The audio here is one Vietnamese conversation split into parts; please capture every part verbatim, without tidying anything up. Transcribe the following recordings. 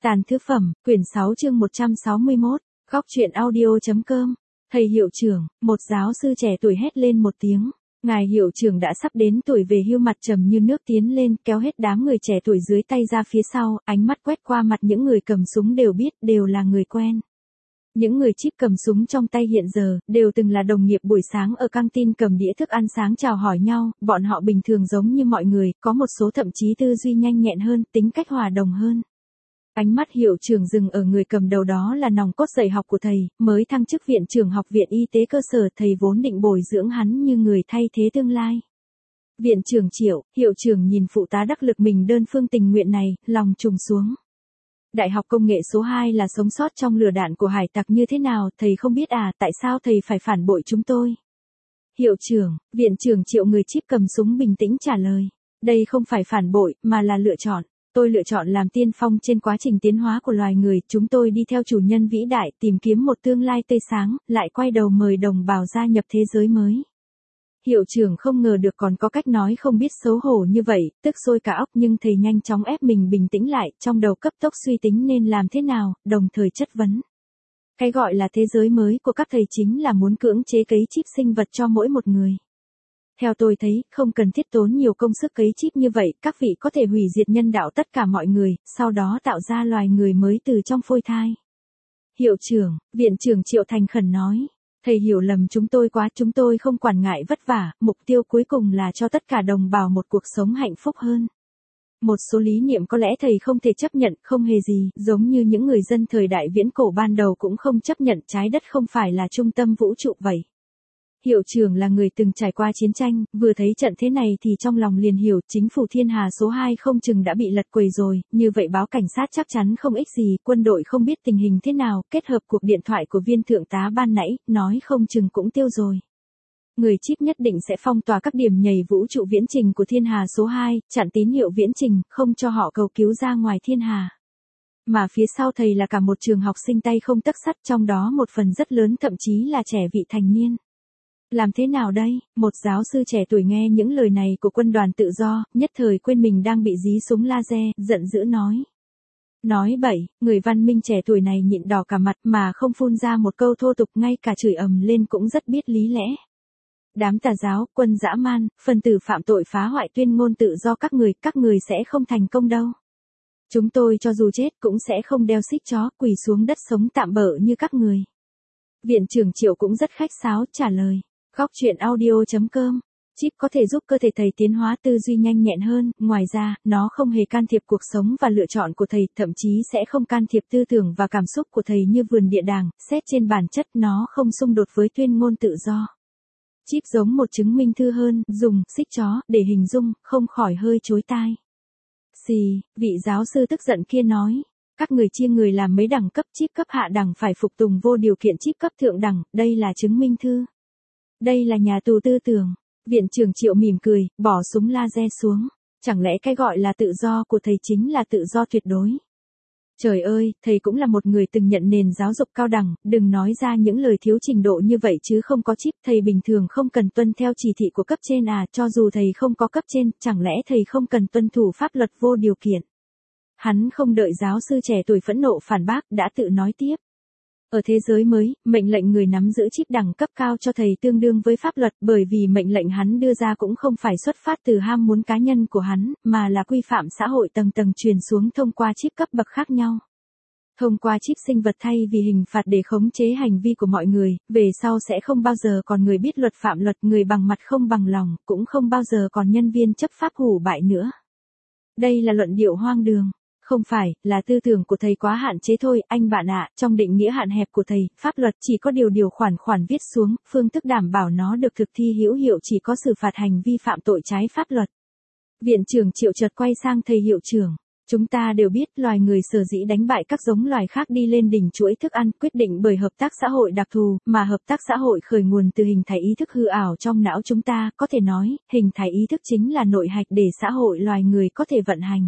Tàn thứ phẩm, quyển sáu chương một trăm sáu mươi mốt, góc truyện audio.com. Thầy hiệu trưởng, một giáo sư trẻ tuổi hét lên một tiếng. Ngài hiệu trưởng đã sắp đến tuổi về hưu, mặt trầm như nước tiến lên, kéo hết đám người trẻ tuổi dưới tay ra phía sau, ánh mắt quét qua mặt những người cầm súng đều biết, đều là người quen. Những người chíp cầm súng trong tay hiện giờ, đều từng là đồng nghiệp buổi sáng ở căng tin cầm đĩa thức ăn sáng chào hỏi nhau, bọn họ bình thường giống như mọi người, có một số thậm chí tư duy nhanh nhẹn hơn, tính cách hòa đồng hơn. Ánh mắt hiệu trưởng dừng ở người cầm đầu, đó là nòng cốt dạy học của thầy, mới thăng chức viện trưởng học viện y tế cơ sở, thầy vốn định bồi dưỡng hắn như người thay thế tương lai. Viện trưởng Triệu, hiệu trưởng nhìn phụ tá đắc lực mình đơn phương tình nguyện này, lòng trùng xuống. Đại học công nghệ số hai là sống sót trong lửa đạn của hải tặc như thế nào, thầy không biết à, tại sao thầy phải phản bội chúng tôi? Hiệu trưởng, viện trưởng Triệu người chíp cầm súng bình tĩnh trả lời. Đây không phải phản bội, mà là lựa chọn. Tôi lựa chọn làm tiên phong trên quá trình tiến hóa của loài người, chúng tôi đi theo chủ nhân vĩ đại, tìm kiếm một tương lai tươi sáng, lại quay đầu mời đồng bào gia nhập thế giới mới. Hiệu trưởng không ngờ được còn có cách nói không biết xấu hổ như vậy, tức sôi cả óc, nhưng thầy nhanh chóng ép mình bình tĩnh lại, trong đầu cấp tốc suy tính nên làm thế nào, đồng thời chất vấn. Cái gọi là thế giới mới của các thầy chính là muốn cưỡng chế cấy chip sinh vật cho mỗi một người. Theo tôi thấy, không cần thiết tốn nhiều công sức cấy chip như vậy, các vị có thể hủy diệt nhân đạo tất cả mọi người, sau đó tạo ra loài người mới từ trong phôi thai. Hiệu trưởng, viện trưởng Triệu thành khẩn nói. Thầy hiểu lầm chúng tôi quá, chúng tôi không quản ngại vất vả, mục tiêu cuối cùng là cho tất cả đồng bào một cuộc sống hạnh phúc hơn. Một số lý niệm có lẽ thầy không thể chấp nhận, không hề gì, giống như những người dân thời đại viễn cổ ban đầu cũng không chấp nhận trái đất không phải là trung tâm vũ trụ vậy. Hiệu trưởng là người từng trải qua chiến tranh, vừa thấy trận thế này thì trong lòng liền hiểu, chính phủ thiên hà số hai không chừng đã bị lật quầy rồi, như vậy báo cảnh sát chắc chắn không ích gì, quân đội không biết tình hình thế nào, kết hợp cuộc điện thoại của viên thượng tá ban nãy, nói không chừng cũng tiêu rồi. Người chíp nhất định sẽ phong tỏa các điểm nhảy vũ trụ viễn trình của thiên hà số hai, chặn tín hiệu viễn trình, không cho họ cầu cứu ra ngoài thiên hà. Mà phía sau thầy là cả một trường học sinh tay không tấc sắt, trong đó một phần rất lớn thậm chí là trẻ vị thành niên. Làm thế nào đây? Một giáo sư trẻ tuổi nghe những lời này của quân đoàn tự do, nhất thời quên mình đang bị dí súng laser, giận dữ nói. Nói bậy, người văn minh trẻ tuổi này nhịn đỏ cả mặt mà không phun ra một câu thô tục, ngay cả chửi ầm lên cũng rất biết lý lẽ. Đám tà giáo, quân dã man, phần tử phạm tội phá hoại tuyên ngôn tự do các người, các người sẽ không thành công đâu. Chúng tôi cho dù chết cũng sẽ không đeo xích chó, quỳ xuống đất sống tạm bợ như các người. Viện trưởng Triệu cũng rất khách sáo trả lời. Góc truyện audio.com. Chip có thể giúp cơ thể thầy tiến hóa tư duy nhanh nhẹn hơn, ngoài ra, nó không hề can thiệp cuộc sống và lựa chọn của thầy, thậm chí sẽ không can thiệp tư tưởng và cảm xúc của thầy như vườn địa đàng, xét trên bản chất nó không xung đột với tuyên ngôn tự do. Chip giống một chứng minh thư hơn, dùng xích chó để hình dung, không khỏi hơi chối tai. Xì, vị giáo sư tức giận kia nói. Các người chia người làm mấy đẳng cấp, chip cấp hạ đẳng phải phục tùng vô điều kiện chip cấp thượng đẳng, đây là chứng minh thư. Đây là nhà tù tư tưởng. Viện trưởng Triệu mỉm cười, bỏ súng laser xuống. Chẳng lẽ cái gọi là tự do của thầy chính là tự do tuyệt đối? Trời ơi, thầy cũng là một người từng nhận nền giáo dục cao đẳng, đừng nói ra những lời thiếu trình độ như vậy chứ không có chip, thầy bình thường không cần tuân theo chỉ thị của cấp trên à, cho dù thầy không có cấp trên, chẳng lẽ thầy không cần tuân thủ pháp luật vô điều kiện? Hắn không đợi giáo sư trẻ tuổi phẫn nộ phản bác, đã tự nói tiếp. Ở thế giới mới, mệnh lệnh người nắm giữ chip đẳng cấp cao cho thầy tương đương với pháp luật, bởi vì mệnh lệnh hắn đưa ra cũng không phải xuất phát từ ham muốn cá nhân của hắn, mà là quy phạm xã hội tầng tầng truyền xuống thông qua chip cấp bậc khác nhau. Thông qua chip sinh vật thay vì hình phạt để khống chế hành vi của mọi người, về sau sẽ không bao giờ còn người biết luật phạm luật, người bằng mặt không bằng lòng, cũng không bao giờ còn nhân viên chấp pháp hủ bại nữa. Đây là luận điệu hoang đường. Không phải, là tư tưởng của thầy quá hạn chế thôi, anh bạn ạ, trong định nghĩa hạn hẹp của thầy, pháp luật chỉ có điều điều khoản khoản viết xuống, phương thức đảm bảo nó được thực thi hữu hiệu chỉ có xử phạt hành vi phạm tội trái pháp luật. Viện trưởng Triệu chợt quay sang thầy hiệu trưởng. Chúng ta đều biết loài người sở dĩ đánh bại các giống loài khác đi lên đỉnh chuỗi thức ăn quyết định bởi hợp tác xã hội đặc thù, mà hợp tác xã hội khởi nguồn từ hình thái ý thức hư ảo trong não chúng ta, có thể nói, hình thái ý thức chính là nội hạch để xã hội loài người có thể vận hành.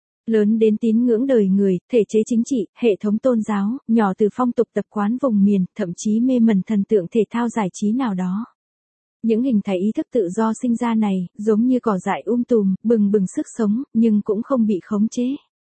Lớn đến tín ngưỡng đời người, thể chế chính trị, hệ thống tôn giáo, nhỏ từ phong tục tập quán vùng miền, thậm chí mê mẩn thần tượng thể thao giải trí nào đó. Những hình thái ý thức tự do sinh ra này, giống như cỏ dại um tùm, bừng bừng sức sống, nhưng cũng không bị khống chế.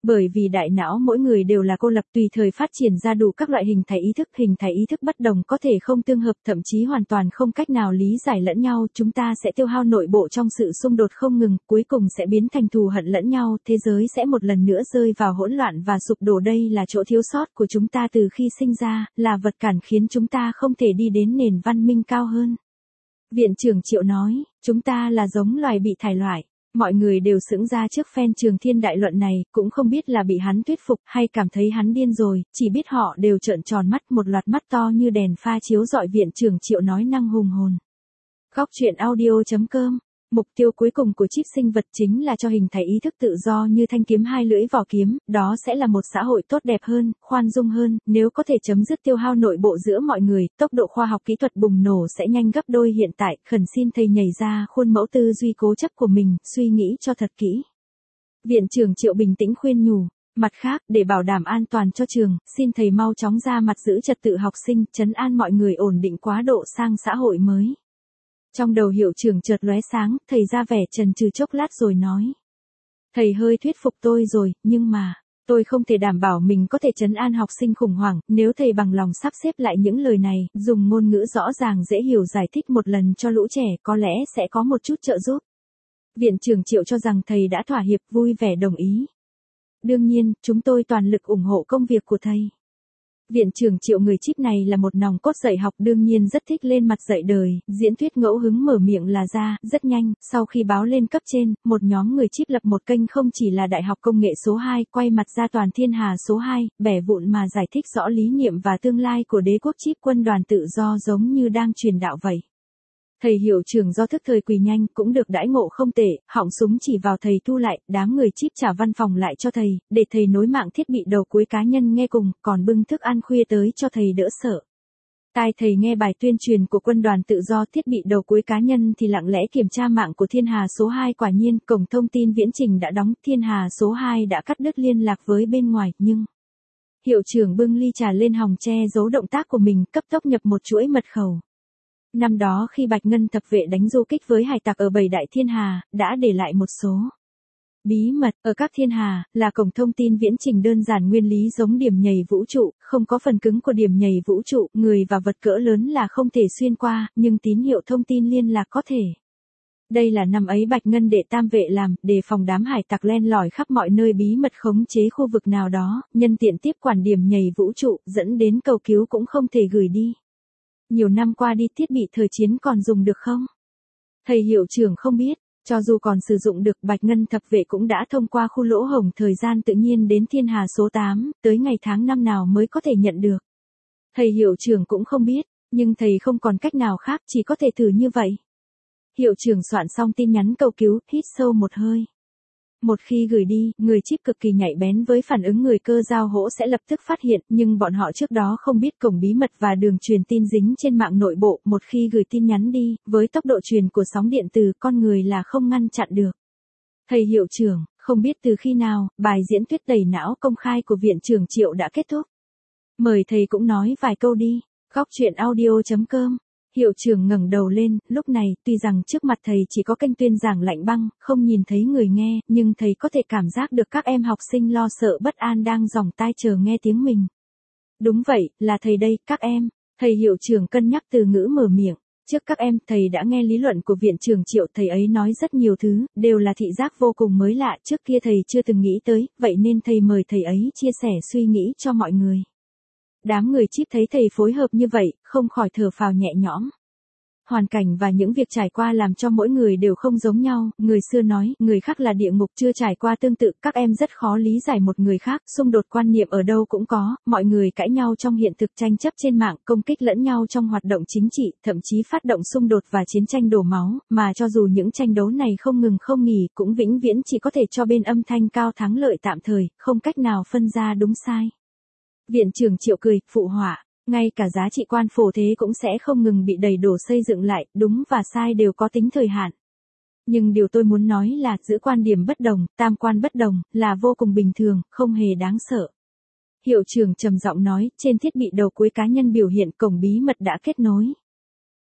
Bởi vì đại não mỗi người đều là cô lập tùy thời phát triển ra đủ các loại hình thái ý thức, hình thái ý thức bất đồng có thể không tương hợp, thậm chí hoàn toàn không cách nào lý giải lẫn nhau, chúng ta sẽ tiêu hao nội bộ trong sự xung đột không ngừng, cuối cùng sẽ biến thành thù hận lẫn nhau, thế giới sẽ một lần nữa rơi vào hỗn loạn và sụp đổ. Đây là chỗ thiếu sót của chúng ta từ khi sinh ra, là vật cản khiến chúng ta không thể đi đến nền văn minh cao hơn. Viện trưởng Triệu nói, chúng ta là giống loài bị thải loại. Mọi người đều sững ra trước phen Trường Thiên đại luận này, cũng không biết là bị hắn thuyết phục hay cảm thấy hắn điên rồi, chỉ biết họ đều trợn tròn mắt, một loạt mắt to như đèn pha chiếu rọi. Viện trưởng Triệu nói năng hùng hồn. Góc truyện audio chấm com. Mục tiêu cuối cùng của chip sinh vật chính là cho hình thái ý thức tự do như thanh kiếm hai lưỡi vỏ kiếm, đó sẽ là một xã hội tốt đẹp hơn, khoan dung hơn, nếu có thể chấm dứt tiêu hao nội bộ giữa mọi người, tốc độ khoa học kỹ thuật bùng nổ sẽ nhanh gấp đôi hiện tại, khẩn xin thầy nhảy ra khuôn mẫu tư duy cố chấp của mình, suy nghĩ cho thật kỹ. Viện trưởng Triệu bình tĩnh khuyên nhủ, mặt khác, để bảo đảm an toàn cho trường, xin thầy mau chóng ra mặt giữ trật tự học sinh, trấn an mọi người ổn định quá độ sang xã hội mới. Trong đầu hiệu trưởng chợt lóe sáng, thầy ra vẻ chần chừ chốc lát rồi nói. Thầy hơi thuyết phục tôi rồi, nhưng mà, tôi không thể đảm bảo mình có thể trấn an học sinh khủng hoảng, nếu thầy bằng lòng sắp xếp lại những lời này, dùng ngôn ngữ rõ ràng dễ hiểu giải thích một lần cho lũ trẻ, có lẽ sẽ có một chút trợ giúp. Viện trưởng Triệu cho rằng thầy đã thỏa hiệp, vui vẻ đồng ý. Đương nhiên, chúng tôi toàn lực ủng hộ công việc của thầy. Viện trưởng Triệu người chip này là một nòng cốt dạy học, đương nhiên rất thích lên mặt dạy đời, diễn thuyết ngẫu hứng mở miệng là ra, rất nhanh, sau khi báo lên cấp trên, một nhóm người chip lập một kênh không chỉ là Đại học Công nghệ số hai, quay mặt ra toàn thiên hà số hai, bẻ vụn mà giải thích rõ lý niệm và tương lai của đế quốc chip quân đoàn tự do giống như đang truyền đạo vậy. Thầy hiệu trưởng do thức thời quỳ nhanh cũng được đãi ngộ không tệ, họng súng chỉ vào thầy thu lại, đám người chip trả văn phòng lại cho thầy, để thầy nối mạng thiết bị đầu cuối cá nhân nghe cùng, còn bưng thức ăn khuya tới cho thầy đỡ sợ. Tai thầy nghe bài tuyên truyền của quân đoàn tự do thiết bị đầu cuối cá nhân thì lặng lẽ kiểm tra mạng của thiên hà số hai, quả nhiên cổng thông tin viễn trình đã đóng, thiên hà số hai đã cắt đứt liên lạc với bên ngoài, nhưng... Hiệu trưởng bưng ly trà lên hòng che giấu động tác của mình, cấp tốc nhập một chuỗi mật khẩu. Năm đó khi Bạch Ngân thập vệ đánh du kích với hải tặc ở bảy đại thiên hà, đã để lại một số bí mật. Ở các thiên hà, là cổng thông tin viễn trình đơn giản nguyên lý giống điểm nhảy vũ trụ, không có phần cứng của điểm nhảy vũ trụ, người và vật cỡ lớn là không thể xuyên qua, nhưng tín hiệu thông tin liên lạc có thể. Đây là năm ấy Bạch Ngân đệ tam vệ làm, đề phòng đám hải tặc len lỏi khắp mọi nơi bí mật khống chế khu vực nào đó, nhân tiện tiếp quản điểm nhảy vũ trụ, dẫn đến cầu cứu cũng không thể gửi đi. Nhiều năm qua đi thiết bị thời chiến còn dùng được không? Thầy hiệu trưởng không biết, cho dù còn sử dụng được, Bạch Ngân thập vệ cũng đã thông qua khu lỗ hổng thời gian tự nhiên đến thiên hà số tám, tới ngày tháng năm nào mới có thể nhận được. Thầy hiệu trưởng cũng không biết, nhưng thầy không còn cách nào khác, chỉ có thể thử như vậy. Hiệu trưởng soạn xong tin nhắn cầu cứu, hít sâu một hơi. Một khi gửi đi, người chip cực kỳ nhạy bén với phản ứng người cơ giao hỗ sẽ lập tức phát hiện, nhưng bọn họ trước đó không biết cổng bí mật và đường truyền tin dính trên mạng nội bộ, một khi gửi tin nhắn đi, với tốc độ truyền của sóng điện từ, con người là không ngăn chặn được. Thầy hiệu trưởng, không biết từ khi nào, bài diễn thuyết tẩy não công khai của Viện trưởng Triệu đã kết thúc. Mời thầy cũng nói vài câu đi. Góc truyện audio chấm com. Hiệu trưởng ngẩng đầu lên, lúc này, tuy rằng trước mặt thầy chỉ có kênh tuyên giảng lạnh băng, không nhìn thấy người nghe, nhưng thầy có thể cảm giác được các em học sinh lo sợ bất an đang giòng tai chờ nghe tiếng mình. Đúng vậy, là thầy đây, các em. Thầy hiệu trưởng cân nhắc từ ngữ mở miệng. Trước các em, thầy đã nghe lý luận của Viện trưởng Triệu, thầy ấy nói rất nhiều thứ, đều là thị giác vô cùng mới lạ, trước kia thầy chưa từng nghĩ tới, vậy nên thầy mời thầy ấy chia sẻ suy nghĩ cho mọi người. Đám người chip thấy thầy phối hợp như vậy, không khỏi thở phào nhẹ nhõm. Hoàn cảnh và những việc trải qua làm cho mỗi người đều không giống nhau, người xưa nói, người khác là địa ngục, chưa trải qua tương tự, các em rất khó lý giải một người khác, xung đột quan niệm ở đâu cũng có, mọi người cãi nhau trong hiện thực, tranh chấp trên mạng, công kích lẫn nhau trong hoạt động chính trị, thậm chí phát động xung đột và chiến tranh đổ máu, mà cho dù những tranh đấu này không ngừng không nghỉ, cũng vĩnh viễn chỉ có thể cho bên âm thanh cao thắng lợi tạm thời, không cách nào phân ra đúng sai. Viện trưởng Triệu cười, phụ họa, ngay cả giá trị quan phổ thế cũng sẽ không ngừng bị đẩy đổ xây dựng lại, đúng và sai đều có tính thời hạn. Nhưng điều tôi muốn nói là, giữ quan điểm bất đồng, tam quan bất đồng, là vô cùng bình thường, không hề đáng sợ. Hiệu trưởng trầm giọng nói, trên thiết bị đầu cuối cá nhân biểu hiện cổng bí mật đã kết nối.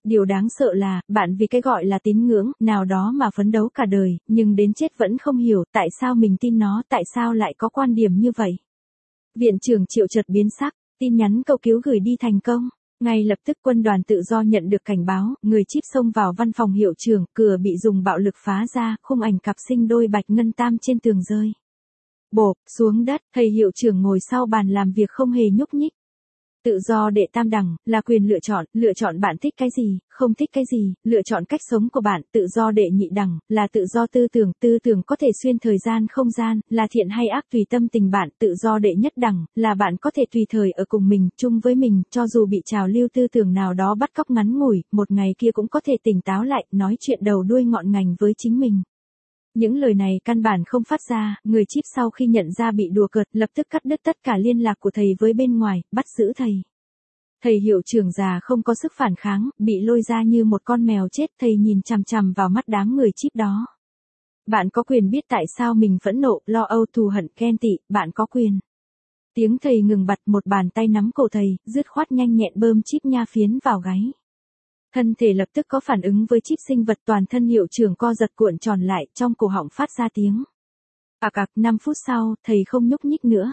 Điều đáng sợ là, bạn vì cái gọi là tín ngưỡng, nào đó mà phấn đấu cả đời, nhưng đến chết vẫn không hiểu tại sao mình tin nó, tại sao lại có quan điểm như vậy. Viện trưởng Triệu chợt biến sắc, tin nhắn cầu cứu gửi đi thành công. Ngay lập tức quân đoàn tự do nhận được cảnh báo, người chip xông vào văn phòng hiệu trưởng, cửa bị dùng bạo lực phá ra, khung ảnh cặp sinh đôi bạch ngân tam trên tường rơi. Bộp, xuống đất, thầy hiệu trưởng ngồi sau bàn làm việc không hề nhúc nhích. Tự do đệ tam đẳng, là quyền lựa chọn, lựa chọn bạn thích cái gì, không thích cái gì, lựa chọn cách sống của bạn. Tự do đệ nhị đẳng, là tự do tư tưởng, tư tưởng có thể xuyên thời gian không gian, là thiện hay ác tùy tâm tình bạn. Tự do đệ nhất đẳng, là bạn có thể tùy thời ở cùng mình, chung với mình, cho dù bị trào lưu tư tưởng nào đó bắt cóc ngắn ngủi, một ngày kia cũng có thể tỉnh táo lại, nói chuyện đầu đuôi ngọn ngành với chính mình. Những lời này căn bản không phát ra, người chip sau khi nhận ra bị đùa cợt, lập tức cắt đứt tất cả liên lạc của thầy với bên ngoài, bắt giữ thầy. Thầy hiệu trưởng già không có sức phản kháng, bị lôi ra như một con mèo chết, thầy nhìn chằm chằm vào mắt đám người chip đó. Bạn có quyền biết tại sao mình phẫn nộ, lo âu, thù hận, ghen tị, bạn có quyền. Tiếng thầy ngừng bặt, một bàn tay nắm cổ thầy, dứt khoát nhanh nhẹn bơm chip nha phiến vào gáy. Thân thể lập tức có phản ứng với chip sinh vật, toàn thân hiệu trưởng co giật cuộn tròn lại, trong cổ họng phát ra tiếng. Ạc ạc, năm phút sau, thầy không nhúc nhích nữa.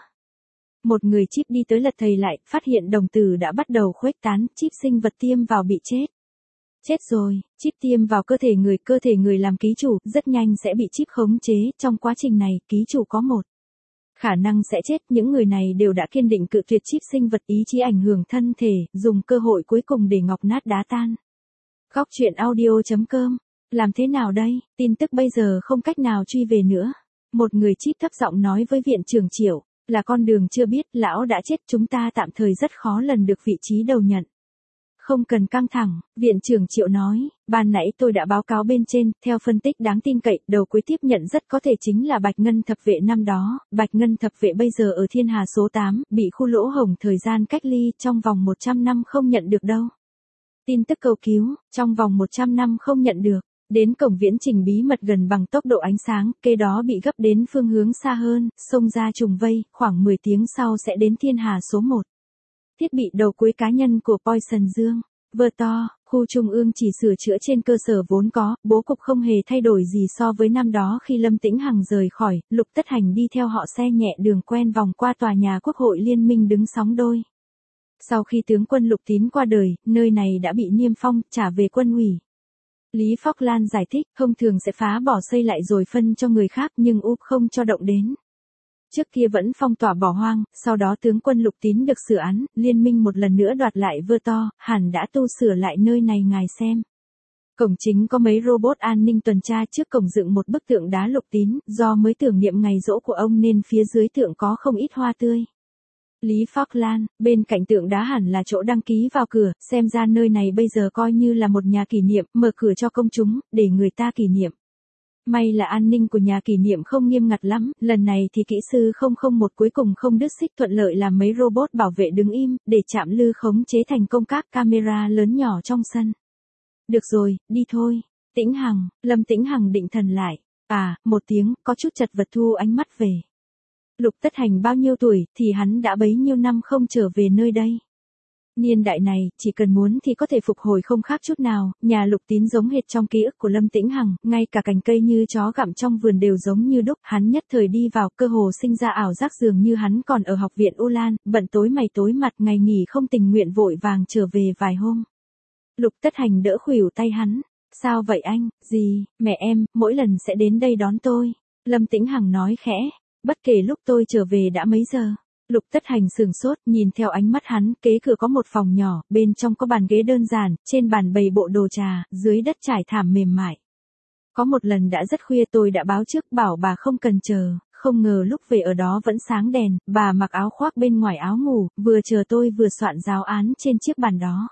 Một người chip đi tới lật thầy lại, phát hiện đồng tử đã bắt đầu khuếch tán, chip sinh vật tiêm vào bị chết. Chết rồi, chip tiêm vào cơ thể người, cơ thể người làm ký chủ, rất nhanh sẽ bị chip khống chế, trong quá trình này, ký chủ có một khả năng sẽ chết, những người này đều đã kiên định cự tuyệt chip sinh vật, ý chí ảnh hưởng thân thể, dùng cơ hội cuối cùng để ngọc nát đá tan. Góc truyện audio chấm com. Làm thế nào đây, tin tức bây giờ không cách nào truy về nữa. Một người chip thấp giọng nói với viện trưởng Triệu, là con đường chưa biết, lão đã chết, chúng ta tạm thời rất khó lần được vị trí đầu nhận. Không cần căng thẳng, viện trưởng Triệu nói, ban nãy tôi đã báo cáo bên trên, theo phân tích đáng tin cậy, đầu cuối tiếp nhận rất có thể chính là Bạch Ngân thập vệ năm đó, Bạch Ngân thập vệ bây giờ ở Thiên Hà số tám, bị khu lỗ hổng thời gian cách ly, trong vòng một trăm năm không nhận được đâu. Tin tức cầu cứu, trong vòng một trăm năm không nhận được, đến cổng viễn trình bí mật gần bằng tốc độ ánh sáng, kế đó bị gấp đến phương hướng xa hơn, xông ra trùng vây, khoảng mười tiếng sau sẽ đến Thiên Hà số một. Thiết bị đầu cuối cá nhân của Poison Dương, Verto, khu trung ương chỉ sửa chữa trên cơ sở vốn có, bố cục không hề thay đổi gì so với năm đó khi Lâm Tĩnh Hằng rời khỏi, Lục Tất Hành đi theo họ xe nhẹ đường quen vòng qua tòa nhà Quốc hội Liên minh đứng sóng đôi. Sau khi tướng quân Lục Tín qua đời, nơi này đã bị niêm phong, trả về quân ủy. Lý Phóc Lan giải thích, thông thường sẽ phá bỏ xây lại rồi phân cho người khác nhưng úp không cho động đến. Trước kia vẫn phong tỏa bỏ hoang, sau đó tướng quân Lục Tín được sửa án, liên minh một lần nữa đoạt lại Verto, hẳn đã tu sửa lại nơi này ngài xem. Cổng chính có mấy robot an ninh tuần tra, trước cổng dựng một bức tượng đá Lục Tín, do mới tưởng niệm ngày giỗ của ông nên phía dưới tượng có không ít hoa tươi. Lý Phóc Lan, bên cạnh tượng đá hẳn là chỗ đăng ký vào cửa, xem ra nơi này bây giờ coi như là một nhà kỷ niệm, mở cửa cho công chúng, để người ta kỷ niệm. May là an ninh của nhà kỷ niệm không nghiêm ngặt lắm, lần này thì kỹ sư không không một cuối cùng không đứt xích, thuận lợi làm mấy robot bảo vệ đứng im, để chạm lư khống chế thành công các camera lớn nhỏ trong sân. Được rồi, đi thôi. Tĩnh Hằng, Lâm Tĩnh Hằng định thần lại. À, một tiếng, có chút chật vật thu ánh mắt về. Lục Tất Hành bao nhiêu tuổi, thì hắn đã bấy nhiêu năm không trở về nơi đây. Niên đại này, chỉ cần muốn thì có thể phục hồi không khác chút nào, nhà Lục Tín giống hệt trong ký ức của Lâm Tĩnh Hằng, ngay cả cành cây như chó gặm trong vườn đều giống như đúc, hắn nhất thời đi vào, cơ hồ sinh ra ảo giác dường như hắn còn ở học viện U Lan, bận tối mày tối mặt, ngày nghỉ không tình nguyện vội vàng trở về vài hôm. Lục Tất Hành đỡ khuỷu tay hắn, sao vậy anh, gì, mẹ em, mỗi lần sẽ đến đây đón tôi. Lâm Tĩnh Hằng nói khẽ, bất kể lúc tôi trở về đã mấy giờ. Lục Tất Hành sừng sốt, nhìn theo ánh mắt hắn, kế cửa có một phòng nhỏ, bên trong có bàn ghế đơn giản, trên bàn bày bộ đồ trà, dưới đất trải thảm mềm mại. Có một lần đã rất khuya tôi đã báo trước bảo bà không cần chờ, không ngờ lúc về ở đó vẫn sáng đèn, bà mặc áo khoác bên ngoài áo ngủ, vừa chờ tôi vừa soạn giáo án trên chiếc bàn đó.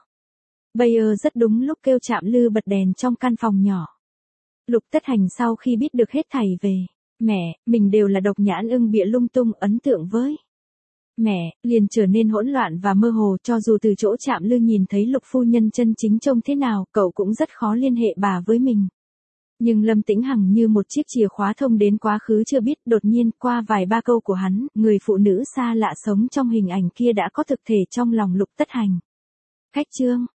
Bayer rất đúng lúc kêu chạm lư bật đèn trong căn phòng nhỏ. Lục Tất Hành sau khi biết được hết thảy về, mẹ, mình đều là độc nhãn ưng bịa lung tung ấn tượng với. Mẹ, liền trở nên hỗn loạn và mơ hồ, cho dù từ chỗ chạm lư nhìn thấy Lục phu nhân chân chính trông thế nào, cậu cũng rất khó liên hệ bà với mình. Nhưng Lâm Tĩnh Hằng như một chiếc chìa khóa thông đến quá khứ chưa biết, đột nhiên qua vài ba câu của hắn, người phụ nữ xa lạ sống trong hình ảnh kia đã có thực thể trong lòng Lục Tất Hành. Khách trương,